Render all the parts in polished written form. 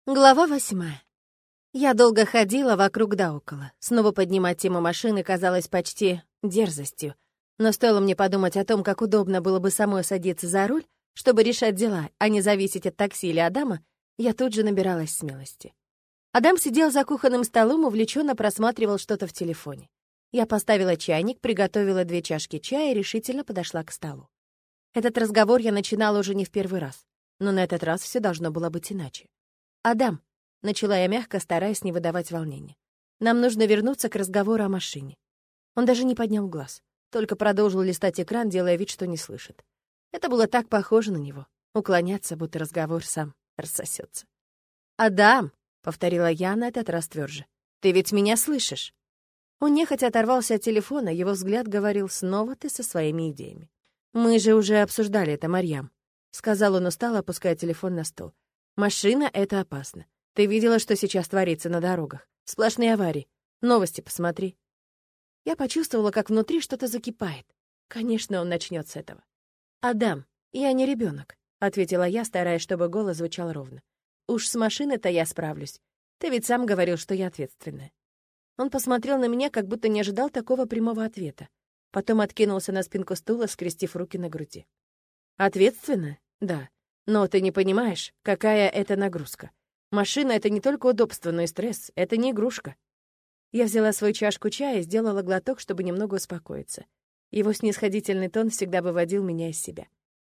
Глава 8. Я долго ходила вокруг да около. Снова поднимать тему машины казалось почти дерзостью. Но стоило мне подумать о том, как удобно было бы самой садиться за руль, чтобы решать дела, а не зависеть от такси или Адама, я тут же набиралась смелости. Адам сидел за кухонным столом, увлеченно просматривал что-то в телефоне. Я поставила чайник, приготовила 2 чашки чая и решительно подошла к столу. Этот разговор я начинала уже не в первый раз, но на этот раз все должно было быть иначе. «Адам», — начала я мягко, стараясь не выдавать волнения, «нам нужно вернуться к разговору о машине». Он даже не поднял глаз, только продолжил листать экран, делая вид, что не слышит. Это было так похоже на него — уклоняться, будто разговор сам рассосется. «Адам», — повторила я на этот раз тверже, — «ты ведь меня слышишь?» Он нехотя оторвался от телефона, его взгляд говорил: «Снова ты со своими идеями». «Мы же уже обсуждали это, Марьям», — сказал он устало, опуская телефон на стол. «Машина — это опасно. Ты видела, что сейчас творится на дорогах? Сплошные аварии. Новости посмотри». Я почувствовала, как внутри что-то закипает. Конечно, он начнет с этого. «Адам, я не ребенок», — ответила я, стараясь, чтобы голос звучал ровно. «Уж с машиной-то я справлюсь. Ты ведь сам говорил, что я ответственная». Он посмотрел на меня, как будто не ожидал такого прямого ответа. Потом откинулся на спинку стула, скрестив руки на груди. «Ответственная? Да. Но ты не понимаешь, какая это нагрузка. Машина — это не только удобство, но и стресс. Это не игрушка». Я взяла свою чашку чая и сделала глоток, чтобы немного успокоиться. Его снисходительный тон всегда выводил меня из себя.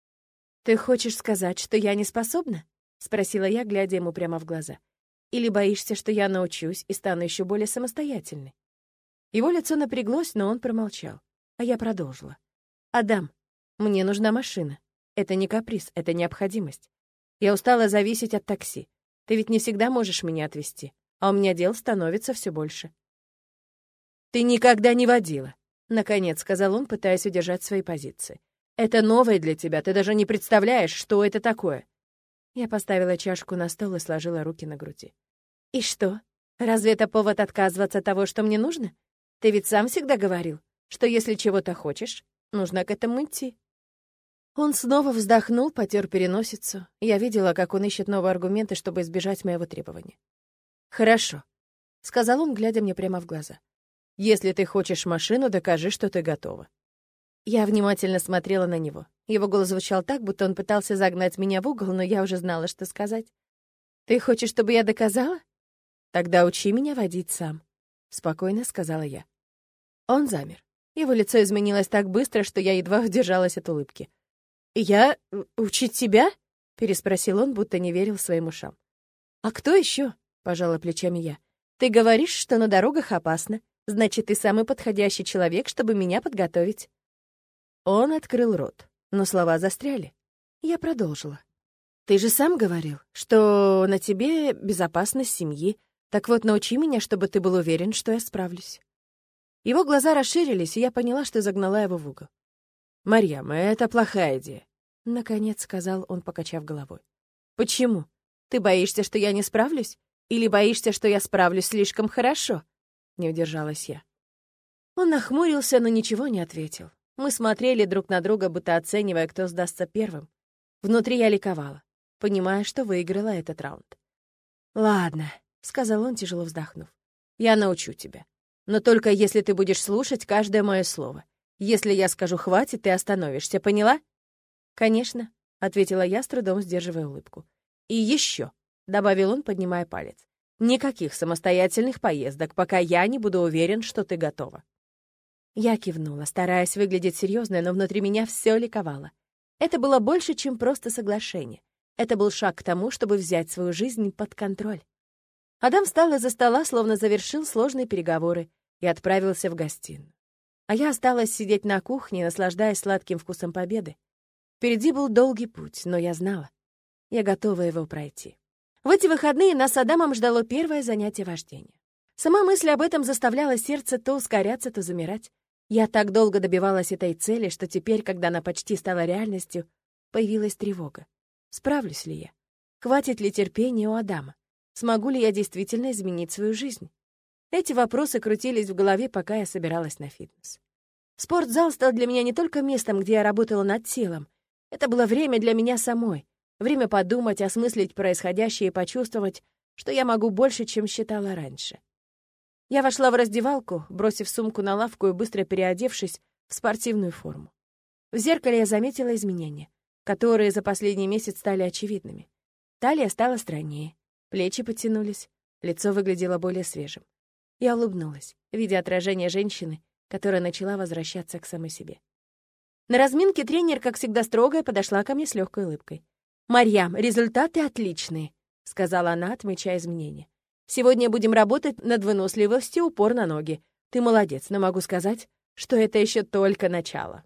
«Ты хочешь сказать, что я не способна?» — спросила я, глядя ему прямо в глаза. «Или боишься, что я научусь и стану еще более самостоятельной?» Его лицо напряглось, но он промолчал. А я продолжила. «Адам, мне нужна машина. Это не каприз, это необходимость. Я устала зависеть от такси. Ты ведь не всегда можешь меня отвезти, а у меня дел становится все больше». «Ты никогда не водила», — наконец сказал он, пытаясь удержать свои позиции. «Это новое для тебя, ты даже не представляешь, что это такое». Я поставила чашку на стол и сложила руки на груди. «И что? Разве это повод отказываться от того, что мне нужно? Ты ведь сам всегда говорил, что если чего-то хочешь, нужно к этому идти». Он снова вздохнул, потер переносицу. Я видела, как он ищет новые аргументы, чтобы избежать моего требования. «Хорошо», — сказал он, глядя мне прямо в глаза. «Если ты хочешь машину, докажи, что ты готова». Я внимательно смотрела на него. Его голос звучал так, будто он пытался загнать меня в угол, но я уже знала, что сказать. «Ты хочешь, чтобы я доказала? Тогда учи меня водить сам», — спокойно сказала я. Он замер. Его лицо изменилось так быстро, что я едва удержалась от улыбки. «Я? Учить тебя?» — переспросил он, будто не верил своим ушам. «А кто еще?» — пожала плечами я. «Ты говоришь, что на дорогах опасно. Значит, ты самый подходящий человек, чтобы меня подготовить». Он открыл рот, но слова застряли. Я продолжила. «Ты же сам говорил, что на тебе безопасность семьи. Так вот, научи меня, чтобы ты был уверен, что я справлюсь». Его глаза расширились, и я поняла, что загнала его в угол. «Марьям, это плохая идея», — наконец сказал он, покачав головой. «Почему? Ты боишься, что я не справлюсь? Или боишься, что я справлюсь слишком хорошо?» Не удержалась я. Он нахмурился, но ничего не ответил. Мы смотрели друг на друга, будто оценивая, кто сдастся первым. Внутри я ликовала, понимая, что выиграла этот раунд. «Ладно», — сказал он, тяжело вздохнув. «Я научу тебя. Но только если ты будешь слушать каждое мое слово. Если я скажу «хватит», ты остановишься, поняла?» «Конечно», — ответила я, с трудом сдерживая улыбку. «И еще», — добавил он, поднимая палец, «никаких самостоятельных поездок, пока я не буду уверен, что ты готова». Я кивнула, стараясь выглядеть серьезной, но внутри меня все ликовало. Это было больше, чем просто соглашение. Это был шаг к тому, чтобы взять свою жизнь под контроль. Адам встал из-за стола, словно завершил сложные переговоры, и отправился в гостиную. А я осталась сидеть на кухне, наслаждаясь сладким вкусом победы. Впереди был долгий путь, но я знала. Я готова его пройти. В эти выходные нас с Адамом ждало первое занятие вождения. Сама мысль об этом заставляла сердце то ускоряться, то замирать. Я так долго добивалась этой цели, что теперь, когда она почти стала реальностью, появилась тревога. Справлюсь ли я? Хватит ли терпения у Адама? Смогу ли я действительно изменить свою жизнь? Эти вопросы крутились в голове, пока я собиралась на фитнес. Спортзал стал для меня не только местом, где я работала над телом. Это было время для меня самой. Время подумать, осмыслить происходящее и почувствовать, что я могу больше, чем считала раньше. Я вошла в раздевалку, бросив сумку на лавку и быстро переодевшись в спортивную форму. В зеркале я заметила изменения, которые за последний месяц стали очевидными. Талия стала стройнее, плечи подтянулись, лицо выглядело более свежим. Я улыбнулась, видя отражение женщины, которая начала возвращаться к самой себе. На разминке тренер, как всегда строгая, подошла ко мне с легкой улыбкой. «Марьям, результаты отличные», — сказала она, отмечая изменения. «Сегодня будем работать над выносливостью, упор на ноги. Ты молодец, но могу сказать, что это еще только начало».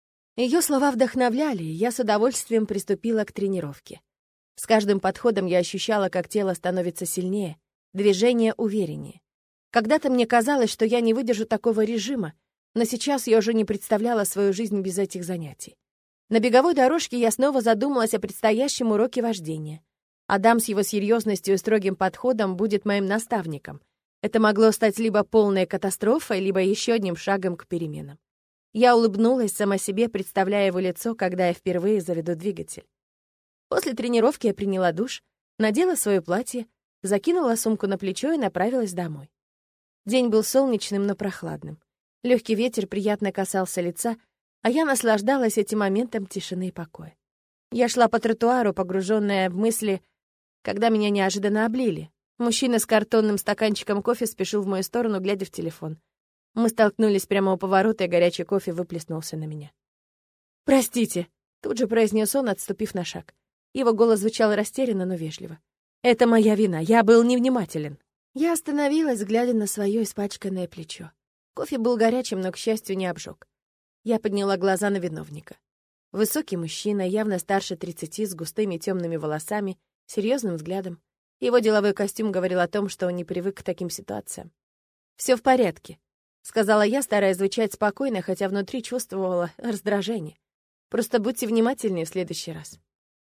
Ее слова вдохновляли, и я с удовольствием приступила к тренировке. С каждым подходом я ощущала, как тело становится сильнее, движение увереннее. Когда-то мне казалось, что я не выдержу такого режима, но сейчас я уже не представляла свою жизнь без этих занятий. На беговой дорожке я снова задумалась о предстоящем уроке вождения. Адам с его серьезностью и строгим подходом будет моим наставником. Это могло стать либо полной катастрофой, либо еще одним шагом к переменам. Я улыбнулась сама себе, представляя его лицо, когда я впервые заведу двигатель. После тренировки я приняла душ, надела свое платье, закинула сумку на плечо и направилась домой. День был солнечным, но прохладным. Легкий ветер приятно касался лица, а я наслаждалась этим моментом тишины и покоя. Я шла по тротуару, погруженная в мысли, когда меня неожиданно облили. Мужчина с картонным стаканчиком кофе спешил в мою сторону, глядя в телефон. Мы столкнулись прямо у поворота, и горячий кофе выплеснулся на меня. «Простите», — тут же произнес он, отступив на шаг. Его голос звучал растерянно, но вежливо. «Это моя вина, я был невнимателен». Я остановилась, глядя на свое испачканное плечо. Кофе был горячим, но, к счастью, не обжег. Я подняла глаза на виновника. Высокий мужчина, явно старше 30, с густыми темными волосами, серьезным взглядом. Его деловой костюм говорил о том, что он не привык к таким ситуациям. «Все в порядке», — сказала я, стараясь звучать спокойно, хотя внутри чувствовала раздражение. «Просто будьте внимательнее в следующий раз».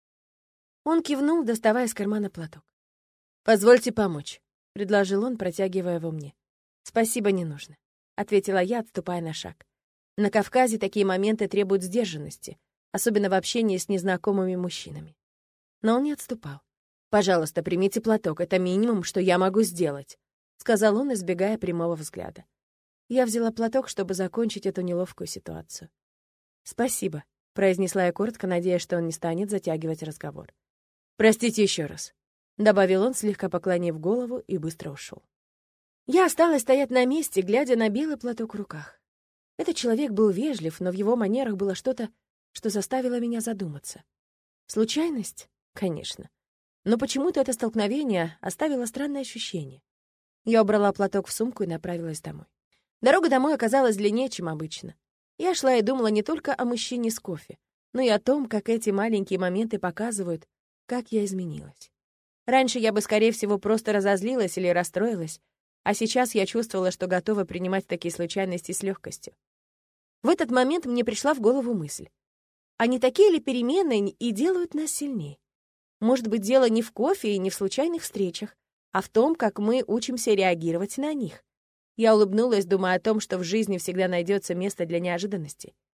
Он кивнул, доставая из кармана платок. «Позвольте помочь», — предложил он, протягивая его мне. «Спасибо, не нужно», — ответила я, отступая на шаг. На Кавказе такие моменты требуют сдержанности, особенно в общении с незнакомыми мужчинами. Но он не отступал. «Пожалуйста, примите платок, это минимум, что я могу сделать», — сказал он, избегая прямого взгляда. Я взяла платок, чтобы закончить эту неловкую ситуацию. «Спасибо», — произнесла я коротко, надеясь, что он не станет затягивать разговор. «Простите еще раз», — добавил он, слегка поклонив голову, и быстро ушел. Я осталась стоять на месте, глядя на белый платок в руках. Этот человек был вежлив, но в его манерах было что-то, что заставило меня задуматься. Случайность? Конечно. Но почему-то это столкновение оставило странное ощущение. Я убрала платок в сумку и направилась домой. Дорога домой оказалась длиннее, чем обычно. Я шла и думала не только о мужчине с кофе, но и о том, как эти маленькие моменты показывают, как я изменилась. Раньше я бы, скорее всего, просто разозлилась или расстроилась, а сейчас я чувствовала, что готова принимать такие случайности с легкостью. В этот момент мне пришла в голову мысль. А не такие ли перемены и делают нас сильнее? Может быть, дело не в кофе и не в случайных встречах, а в том, как мы учимся реагировать на них. Я улыбнулась, думая о том, что в жизни всегда найдется место для неожиданностей.